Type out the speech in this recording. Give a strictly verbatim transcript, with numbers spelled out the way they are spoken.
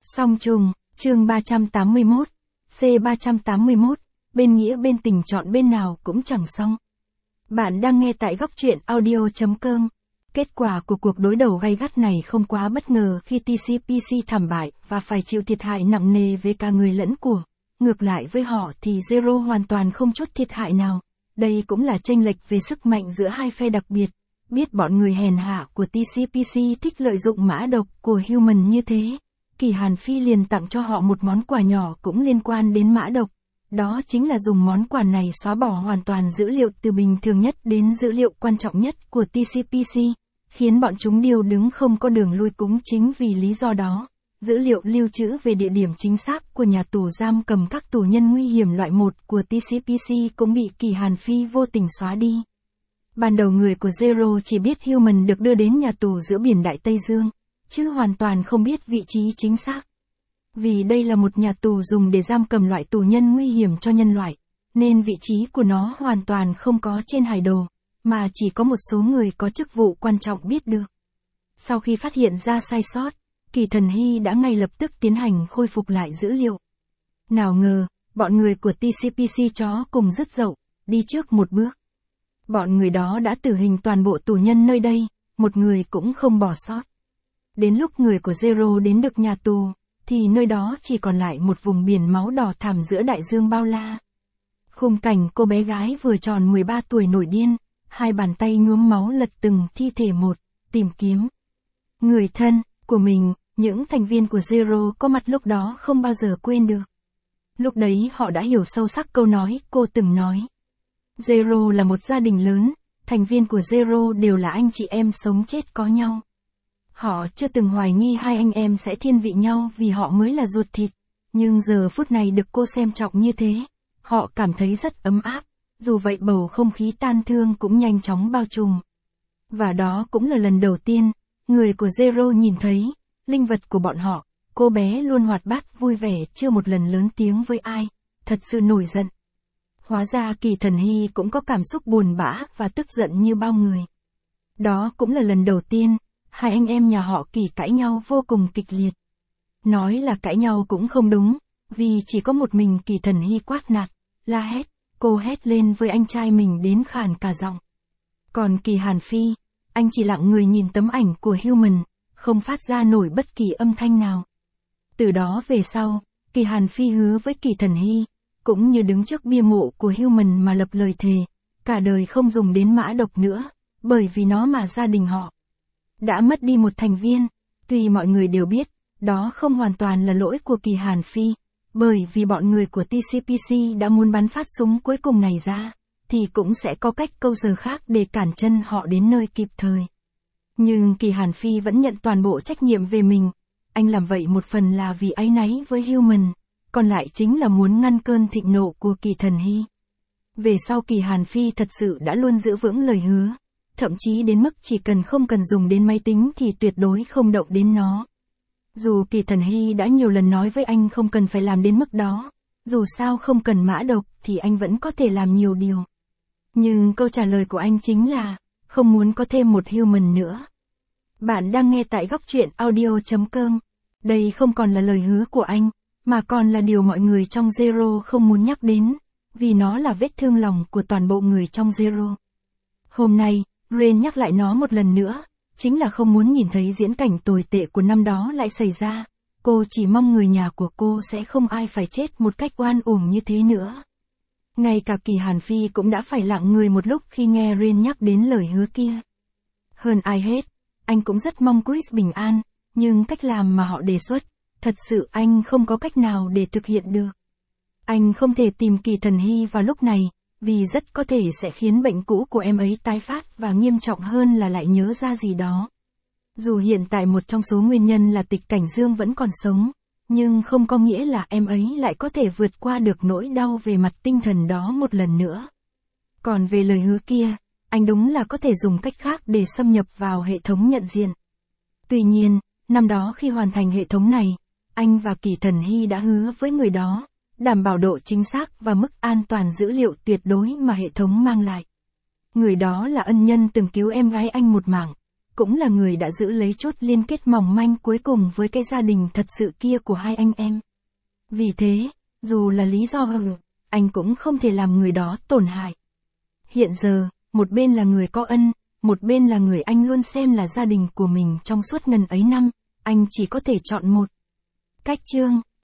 Song trùng, chương ba trăm tám mươi mốt, C ba trăm tám mươi mốt, bên nghĩa bên tình chọn bên nào cũng chẳng xong. Bạn đang nghe tại góc truyện audio chấm com. Kết quả của cuộc đối đầu gay gắt này không quá bất ngờ khi tê xê pê xê thảm bại và phải chịu thiệt hại nặng nề về cả người lẫn của. Ngược lại với họ thì Zero hoàn toàn không chút thiệt hại nào. Đây cũng là chênh lệch về sức mạnh giữa hai phe đặc biệt. Biết bọn người hèn hạ của tê xê pê xê thích lợi dụng mã độc của Human như thế, Kỳ Hàn Phi liền tặng cho họ một món quà nhỏ cũng liên quan đến mã độc. Đó chính là dùng món quà này xóa bỏ hoàn toàn dữ liệu từ bình thường nhất đến dữ liệu quan trọng nhất của tê xê pê xê, khiến bọn chúng điêu đứng không có đường lui. Cũng chính vì lý do đó, dữ liệu lưu trữ về địa điểm chính xác của nhà tù giam cầm các tù nhân nguy hiểm loại một của tê xê pê xê cũng bị Kỳ Hàn Phi vô tình xóa đi. Ban đầu người của Zero chỉ biết Human được đưa đến nhà tù giữa biển Đại Tây Dương, chứ hoàn toàn không biết vị trí chính xác. Vì đây là một nhà tù dùng để giam cầm loại tù nhân nguy hiểm cho nhân loại, nên vị trí của nó hoàn toàn không có trên hải đồ, mà chỉ có một số người có chức vụ quan trọng biết được. Sau khi phát hiện ra sai sót, Kỳ Thần Hy đã ngay lập tức tiến hành khôi phục lại dữ liệu. Nào ngờ, bọn người của tê xê pê xê chó cùng dứt dậu, đi trước một bước. Bọn người đó đã tử hình toàn bộ tù nhân nơi đây, một người cũng không bỏ sót. Đến lúc người của Zero đến được nhà tù, thì nơi đó chỉ còn lại một vùng biển máu đỏ thẳm giữa đại dương bao la. Khung cảnh cô bé gái vừa tròn mười ba tuổi nổi điên, hai bàn tay nhuốm máu lật từng thi thể một, tìm kiếm người thân của mình. Những thành viên của Zero có mặt lúc đó không bao giờ quên được. Lúc đấy họ đã hiểu sâu sắc câu nói cô từng nói. Zero là một gia đình lớn, thành viên của Zero đều là anh chị em sống chết có nhau. Họ chưa từng hoài nghi hai anh em sẽ thiên vị nhau vì họ mới là ruột thịt, nhưng giờ phút này được cô xem trọng như thế, họ cảm thấy rất ấm áp, dù vậy bầu không khí tan thương cũng nhanh chóng bao trùm. Và đó cũng là lần đầu tiên, người của Zero nhìn thấy, linh vật của bọn họ, cô bé luôn hoạt bát vui vẻ chưa một lần lớn tiếng với ai, thật sự nổi giận. Hóa ra Kỳ Thần Hy cũng có cảm xúc buồn bã và tức giận như bao người. Đó cũng là lần đầu tiên, hai anh em nhà họ Kỳ cãi nhau vô cùng kịch liệt. Nói là cãi nhau cũng không đúng, vì chỉ có một mình Kỳ Thần Hy quát nạt, la hét, cô hét lên với anh trai mình đến khàn cả giọng. Còn Kỳ Hàn Phi, anh chỉ lặng người nhìn tấm ảnh của Human, không phát ra nổi bất kỳ âm thanh nào. Từ đó về sau, Kỳ Hàn Phi hứa với Kỳ Thần Hy, cũng như đứng trước bia mộ của Human mà lập lời thề, cả đời không dùng đến mã độc nữa, bởi vì nó mà gia đình họ đã mất đi một thành viên. Tuy mọi người đều biết, đó không hoàn toàn là lỗi của Kỳ Hàn Phi, bởi vì bọn người của tê xê pê xê đã muốn bắn phát súng cuối cùng này ra, thì cũng sẽ có cách câu giờ khác để cản chân họ đến nơi kịp thời. Nhưng Kỳ Hàn Phi vẫn nhận toàn bộ trách nhiệm về mình. Anh làm vậy một phần là vì áy náy với Human, còn lại chính là muốn ngăn cơn thịnh nộ của Kỳ Thần Hy. Về sau Kỳ Hàn Phi thật sự đã luôn giữ vững lời hứa, thậm chí đến mức chỉ cần không cần dùng đến máy tính thì tuyệt đối không động đến nó. Dù Kỳ Thần Hy đã nhiều lần nói với anh không cần phải làm đến mức đó, dù sao không cần mã độc thì anh vẫn có thể làm nhiều điều. Nhưng câu trả lời của anh chính là, không muốn có thêm một Human nữa. Bạn đang nghe tại góc truyện audio chấm com. Đây không còn là lời hứa của anh, mà còn là điều mọi người trong Zero không muốn nhắc đến, vì nó là vết thương lòng của toàn bộ người trong Zero. Hôm nay, Rain nhắc lại nó một lần nữa, chính là không muốn nhìn thấy diễn cảnh tồi tệ của năm đó lại xảy ra. Cô chỉ mong người nhà của cô sẽ không ai phải chết một cách oan uổng như thế nữa. Ngay cả Kỳ Hàn Phi cũng đã phải lặng người một lúc khi nghe Rain nhắc đến lời hứa kia. Hơn ai hết, anh cũng rất mong Chris bình an, nhưng cách làm mà họ đề xuất, thật sự anh không có cách nào để thực hiện được. Anh không thể tìm Kỳ Thần Hy vào lúc này, vì rất có thể sẽ khiến bệnh cũ của em ấy tái phát và nghiêm trọng hơn là lại nhớ ra gì đó. Dù hiện tại một trong số nguyên nhân là Tịch Cảnh Dương vẫn còn sống, nhưng không có nghĩa là em ấy lại có thể vượt qua được nỗi đau về mặt tinh thần đó một lần nữa. Còn về lời hứa kia, anh đúng là có thể dùng cách khác để xâm nhập vào hệ thống nhận diện. Tuy nhiên, năm đó khi hoàn thành hệ thống này, anh và Kỳ Thần Hy đã hứa với người đó, đảm bảo độ chính xác và mức an toàn dữ liệu tuyệt đối mà hệ thống mang lại. Người đó là ân nhân từng cứu em gái anh một mạng, cũng là người đã giữ lấy chốt liên kết mỏng manh cuối cùng với cái gia đình thật sự kia của hai anh em. Vì thế, dù là lý do ừ, anh cũng không thể làm người đó tổn hại. Hiện giờ, một bên là người có ân, một bên là người anh luôn xem là gia đình của mình trong suốt ngần ấy năm, anh chỉ có thể chọn một. Cách chương